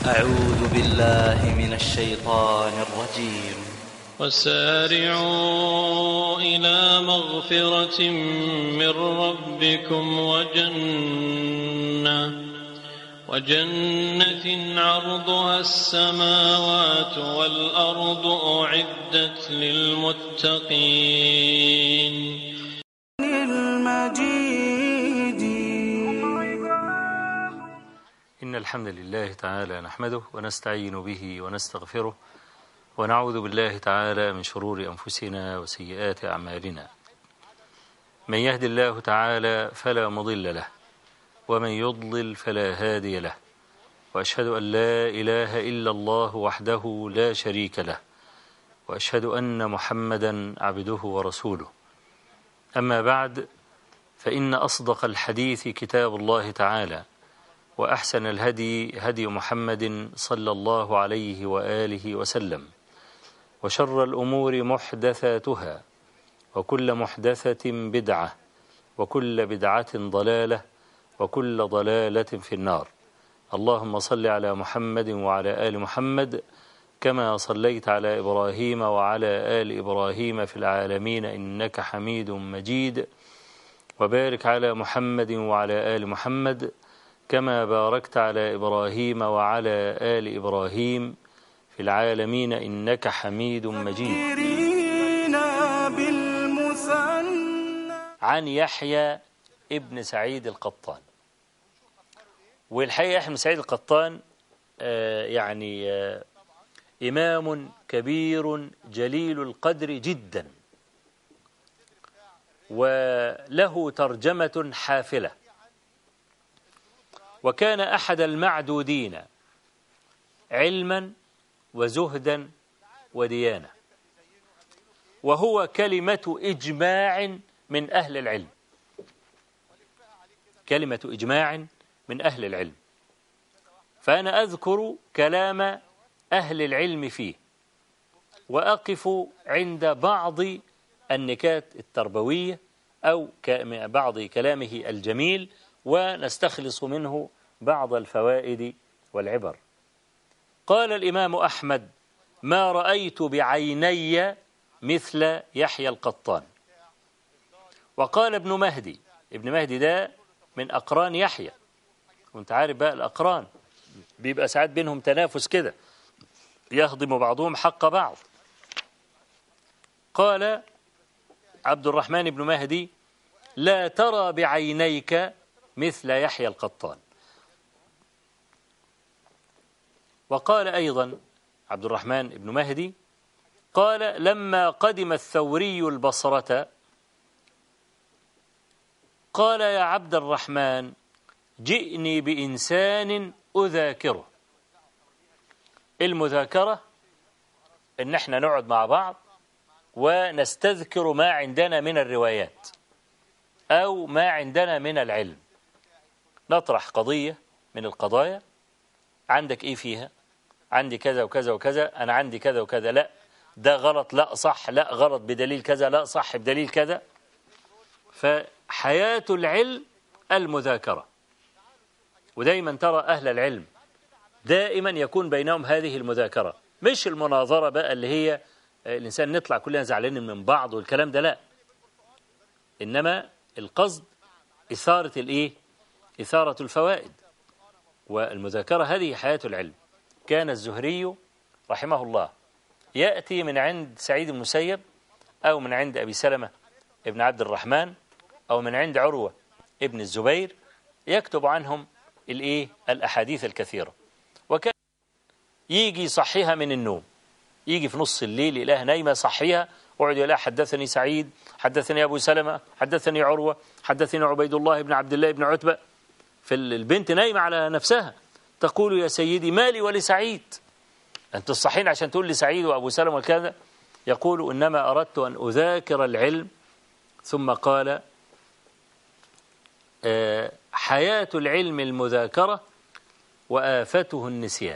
أعوذ بالله من الشيطان الرجيم. وسارعوا إلى مغفرة من ربكم وجنة عرضها السماوات والأرض أعدت للمتقين. إن الحمد لله تعالى نحمده ونستعين به ونستغفره ونعوذ بالله تعالى من شرور أنفسنا وسيئات أعمالنا. من يهد الله تعالى فلا مضل له ومن يضلل فلا هادي له، وأشهد أن لا إله إلا الله وحده لا شريك له، وأشهد أن محمدا عبده ورسوله. أما بعد، فإن أصدق الحديث كتاب الله تعالى، وأحسن الهدي هدي محمد صلى الله عليه وآله وسلم، وشر الأمور محدثاتها، وكل محدثة بدعة، وكل بدعة ضلالة، وكل ضلالة في النار. اللهم صل على محمد وعلى آل محمد كما صليت على إبراهيم وعلى آل إبراهيم في العالمين إنك حميد مجيد، وبارك على محمد وعلى آل محمد كما باركت على إبراهيم وعلى آل إبراهيم في العالمين إنك حميد مجيد. عن يحيى ابن سعيد القطان. والحقيقة يحيى بن سعيد القطان إمام كبير جليل القدر جدا، وله ترجمة حافلة، وكان أحد المعدودين علما وزهدا وديانة، وهو كلمة إجماع من أهل العلم، كلمة إجماع من أهل العلم. فأنا أذكر كلام أهل العلم فيه، وأقف عند بعض النكات التربوية أو بعض كلامه الجميل، ونستخلص منه بعض الفوائد والعبر. قال الإمام أحمد: ما رأيت بعيني مثل يحيى القطان. وقال ابن مهدي، ابن مهدي ده من أقران يحيى، وانت عارف بقى الأقران بيبقى ساعات بينهم تنافس كده، يهضم بعضهم حق بعض. قال عبد الرحمن بن مهدي: لا ترى بعينيك مثل يحيى القطان. وقال أيضا عبد الرحمن بن مهدي، قال: لما قدم الثوري البصرة قال: يا عبد الرحمن، جئني بإنسان أذاكره. المذاكرة إن احنا نقعد مع بعض ونستذكر ما عندنا من الروايات أو ما عندنا من العلم، نطرح قضية من القضايا، عندك إيه فيها؟ عندي كذا وكذا وكذا، أنا عندي كذا وكذا، لا ده غلط، لا صح، لا غلط بدليل كذا، لا صح بدليل كذا. فحياة العلم المذاكرة، ودايما ترى أهل العلم دائما يكون بينهم هذه المذاكرة، مش المناظرة بقى اللي هي الإنسان نطلع كلنا زعلانين من بعض والكلام ده، لا، إنما القصد إثارة الإيه؟ إثارة الفوائد. والمذاكرة هذه حياة العلم. كان الزهري رحمه الله يأتي من عند سعيد بن المسيب، أو من عند أبي سلمة ابن عبد الرحمن، أو من عند عروة ابن الزبير، يكتب عنهم الإيه؟ الأحاديث الكثيرة. وكان يجي يصحيها من النوم، يجي في نص الليل يلاقيها نايمة صحيها، وقعد يقول: حدثني سعيد، حدثني أبو سلمة، حدثني عروة، حدثني عبيد الله بن عبد الله بن عتبة. فالبنت نايمة على نفسها، تقول: يا سيدي، مالي ولسعيد؟ أنت تصحين عشان تقول لي سعيد وأبو سلمة وكذا؟ يقول: إنما أردت أن أذاكر العلم. ثم قال: حياة العلم المذاكرة وآفته النسيان.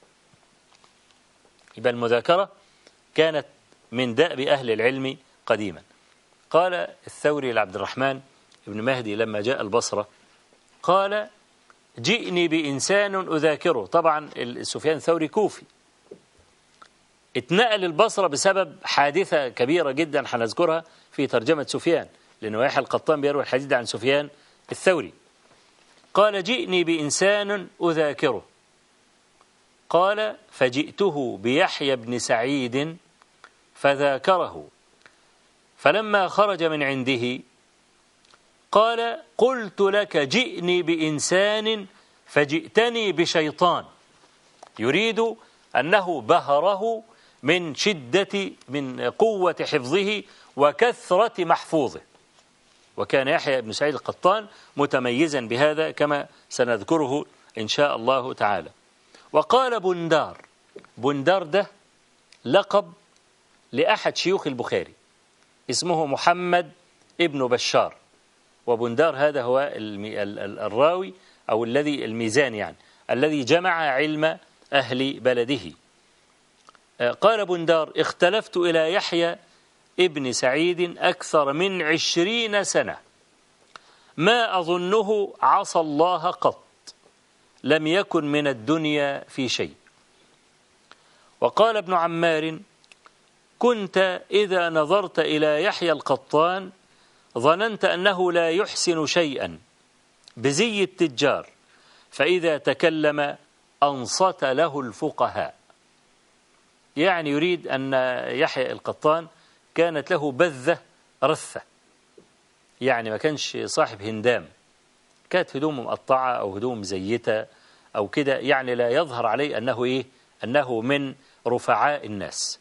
يبقى المذاكرة كانت من دأب أهل العلم قديما. قال الثوري لعبد الرحمن ابن مهدي لما جاء البصرة، قال: جئني بإنسان أذاكره. طبعا سفيان الثوري كوفي، اتنقل البصرة بسبب حادثة كبيرة جدا هنذكرها في ترجمة سفيان، لأنه يحيى القطان بيروي الحديث عن سفيان الثوري. قال جئني بإنسان أذاكره، قال فجئته بيحيى بن سعيد فذاكره، فلما خرج من عنده قال قلت لك جئني بإنسان فجئتني بشيطان، يريد أنه بهره من قوة حفظه وكثرة محفوظه. وكان يحيى بن سعيد القطان متميزا بهذا كما سنذكره إن شاء الله تعالى. وقال بندار، بندار ده لقب لأحد شيوخ البخاري اسمه محمد ابن بشار، وبندار هذا هو الراوي أو الذي الميزان يعني الذي جمع علم أهل بلده. قال بندار اختلفت إلى يحيى ابن سعيد أكثر من 20 سنة ما أظنه عصى الله قط، لم يكن من الدنيا في شيء. وقال ابن عمار كنت إذا نظرت إلى يحيى القطان ظننت أنه لا يحسن شيئا بزي التجار، فإذا تكلم أنصت له الفقهاء. يعني يريد أن يحيى القطان كانت له بذة رثة، يعني ما كانش صاحب هندام، كانت هدوم مقطعة أو هدوم زيتة أو كده، يعني لا يظهر عليه أنه أنه من رفعاء الناس،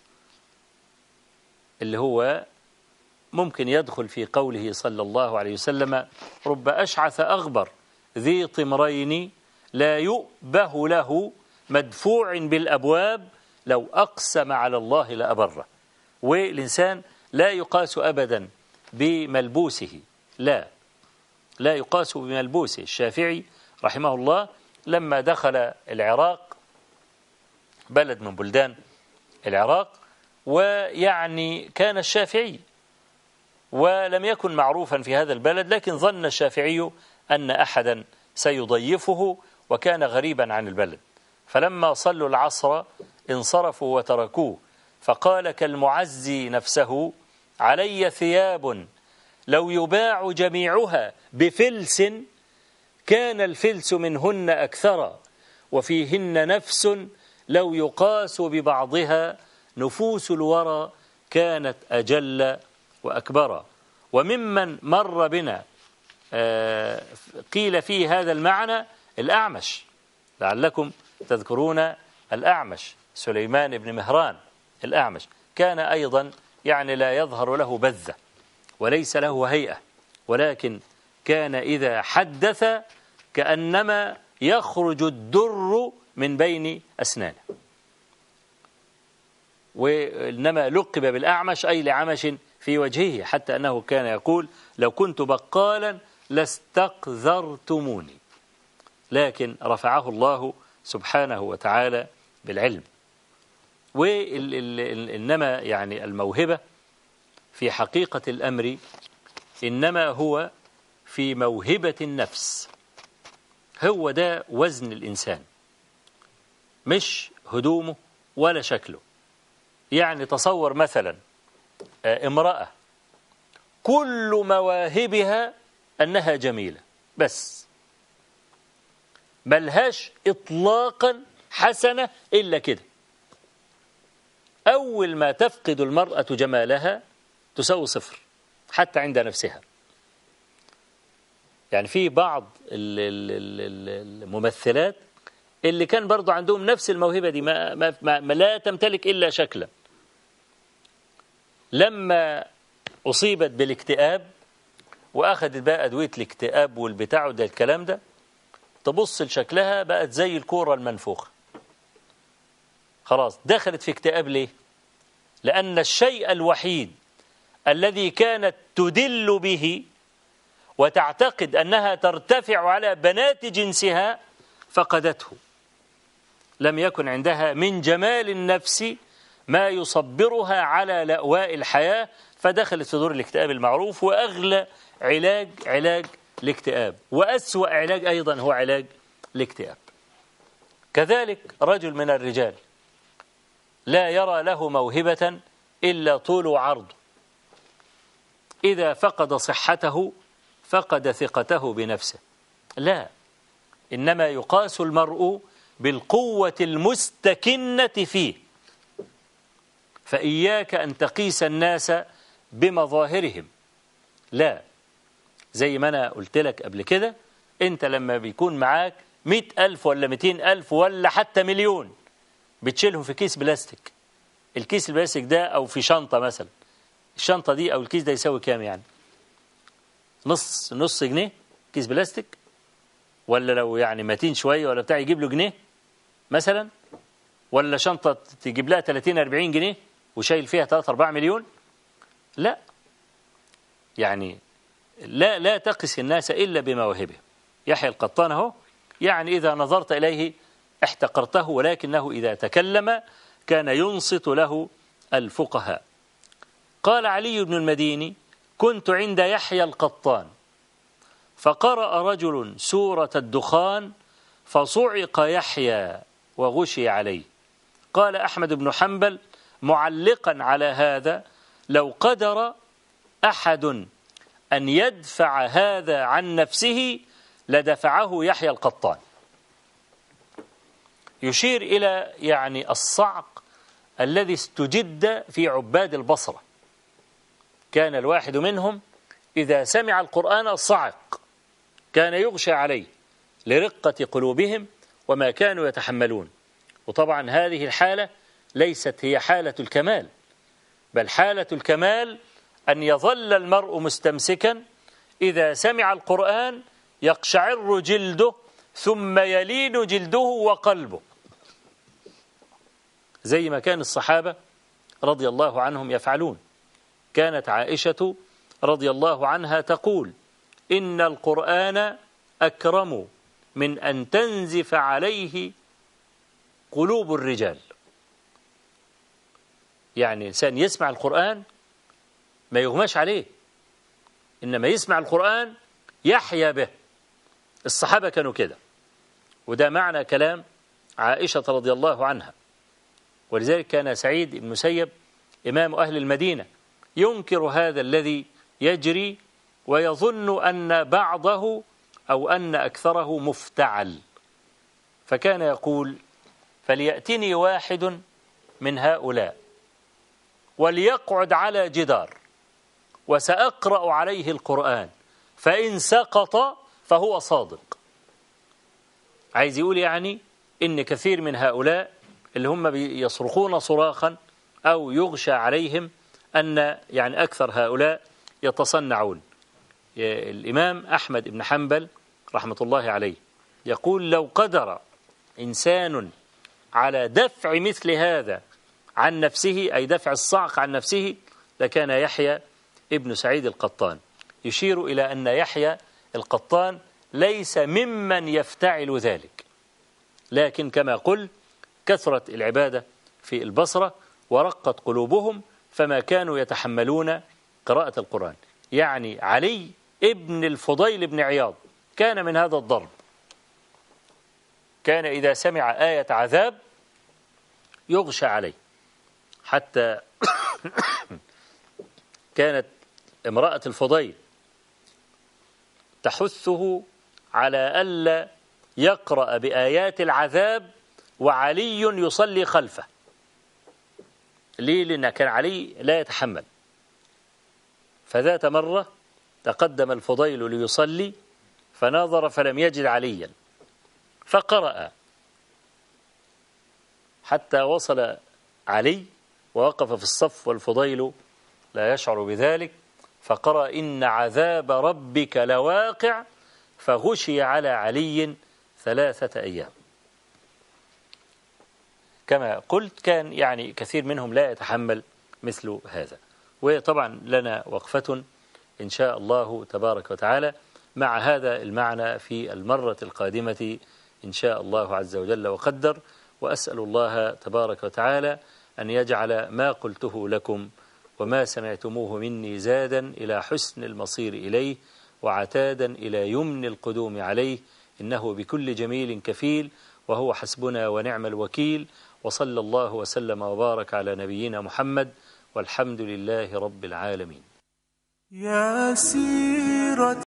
اللي هو ممكن يدخل في قوله صلى الله عليه وسلم رب أشعث أغبر ذي طمرين لا يؤبه له مدفوع بالأبواب لو أقسم على الله لأبره. والإنسان لا يقاس أبدا بملبوسه، لا يقاس بملبوسه. الشافعي رحمه الله لما دخل العراق، بلد من بلدان العراق، ويعني كان الشافعي ولم يكن معروفا في هذا البلد، لكن ظن الشافعي أن أحدا سيضيفه وكان غريبا عن البلد، فلما صلوا العصر انصرفوا وتركوه، فقال كالمعزي نفسه علي ثياب لو يباع جميعها بفلس كان الفلس منهن أكثر، وفيهن نفس لو يقاس ببعضها نفوس الورى كانت أجل وأكبر. وممن مر بنا قيل فيه هذا المعنى الأعمش، لعلكم تذكرون الأعمش، سليمان بن مهران الأعمش، كان أيضا يعني لا يظهر له بذة وليس له هيئة، ولكن كان إذا حدث كأنما يخرج الدر من بين أسنانه، وإنما لقب بالأعمش أي لعمش في وجهه، حتى أنه كان يقول لو كنت بقالا لاستقذرتموني، لكن رفعه الله سبحانه وتعالى بالعلم. وإنما يعني الموهبة في حقيقة الأمر إنما هو في موهبة النفس، هو ده وزن الإنسان، مش هدومه ولا شكله. يعني تصور مثلا امرأة كل مواهبها أنها جميلة، بس ملهاش إطلاقا حسنة إلا كده. أول ما تفقد المرأة جمالها تساوي صفر حتى عند نفسها. يعني في بعض الممثلات اللي كان برضو عندهم نفس الموهبة دي ما لا تمتلك إلا شكلا، لما أصيبت بالاكتئاب وأخذت بقى أدوية الاكتئاب والبتاع ده الكلام ده، تبص لشكلها بقت زي الكورة المنفوخة، خلاص دخلت في اكتئاب. ليه؟ لأن الشيء الوحيد الذي كانت تدل به وتعتقد أنها ترتفع على بنات جنسها فقدته، لم يكن عندها من جمال النفس ما يصبرها على لأواء الحياة، فدخلت في دور الاكتئاب المعروف. وأغلى علاج الاكتئاب، وأسوأ علاج أيضا هو علاج الاكتئاب. كذلك رجل من الرجال لا يرى له موهبة إلا طول وعرض، إذا فقد صحته فقد ثقته بنفسه. لا، إنما يقاس المرء بالقوة المستكنة فيه. فإياك أن تقيس الناس بمظاهرهم، لا، زي ما أنا قلت لك قبل كده، أنت لما بيكون معاك 100,000 ولا 200,000 ولا حتى مليون بتشيلهم في كيس بلاستيك. الكيس البلاستيك ده أو في شنطة مثلا، الشنطة دي أو الكيس ده يساوي كام يعني؟ نص جنيه كيس بلاستيك، ولا لو يعني متين شوية ولا بتاع يجيب له جنيه مثلا، ولا شنطة تجيب لها 30-40 جنيه وشايل فيها 3-4 مليون. لا، يعني لا تقس الناس إلا بمواهبه. يحيى القطان اهو، يعني إذا نظرت إليه احتقرته، ولكنه إذا تكلم كان ينصت له الفقهاء. قال علي بن المديني: كنت عند يحيى القطان فقرأ رجل سورة الدخان فصعق يحيى وغشي عليه. قال أحمد بن حنبل معلقا على هذا: لو قدر أحد أن يدفع هذا عن نفسه لدفعه يحيى القطان. يشير إلى يعني الصعق الذي استجد في عباد البصرة. كان الواحد منهم إذا سمع القرآن صعق، كان يغشى عليه لرقة قلوبهم وما كانوا يتحملون. وطبعا هذه الحالة ليست هي حالة الكمال، بل حالة الكمال أن يظل المرء مستمسكا إذا سمع القرآن يقشعر جلده ثم يلين جلده وقلبه، زي ما كان الصحابة رضي الله عنهم يفعلون. كانت عائشة رضي الله عنها تقول: إن القرآن أكرم من أن تنزف عليه قلوب الرجال. يعني إنسان يسمع القرآن ما يغماش عليه، إنما يسمع القرآن يحيا به. الصحابة كانوا كده، وده معنى كلام عائشة رضي الله عنها. ولذلك كان سعيد بن المسيب إمام أهل المدينة ينكر هذا الذي يجري ويظن أن بعضه أو أن أكثره مفتعل، فكان يقول: فليأتني واحد من هؤلاء وليقعد على جدار وسأقرأ عليه القرآن فإن سقط فهو صادق. عايز يقول يعني إن كثير من هؤلاء اللي هم يصرخون صراخا أو يغشى عليهم أن يعني أكثر هؤلاء يتصنعون. الإمام أحمد بن حنبل رحمة الله عليه يقول: لو قدر إنسان على دفع مثل هذا عن نفسه، أي دفع الصعق عن نفسه، لكان يحيى ابن سعيد القطان. يشير إلى أن يحيى القطان ليس ممن يفتعل ذلك، لكن كما قل كثرت العبادة في البصرة ورقت قلوبهم فما كانوا يتحملون قراءة القرآن. يعني علي ابن الفضيل بن عياض كان من هذا الضرب، كان إذا سمع آية عذاب يغشى عليه، حتى كانت امرأة الفضيل تحثه على ألا يقرأ بآيات العذاب وعلي يصلي خلفه. ليه؟ لأن كان علي لا يتحمل. فذات مرة تقدم الفضيل ليصلي فناظر فلم يجد عليا فقرأ حتى وصل علي ووقف في الصف والفضيل لا يشعر بذلك، فقرأ: إن عذاب ربك لواقع، فغشي على علي 3 أيام. كما قلت كان يعني كثير منهم لا يتحمل مثل هذا. وطبعا لنا وقفة إن شاء الله تبارك وتعالى مع هذا المعنى في المرة القادمة إن شاء الله عز وجل وقدر. وأسأل الله تبارك وتعالى أن يجعل ما قلته لكم وما سمعتموه مني زادا إلى حسن المصير إليه وعتادا إلى يمن القدوم عليه، إنه بكل جميل كفيل، وهو حسبنا ونعم الوكيل. وصلى الله وسلم وبارك على نبينا محمد، والحمد لله رب العالمين. يا سيرة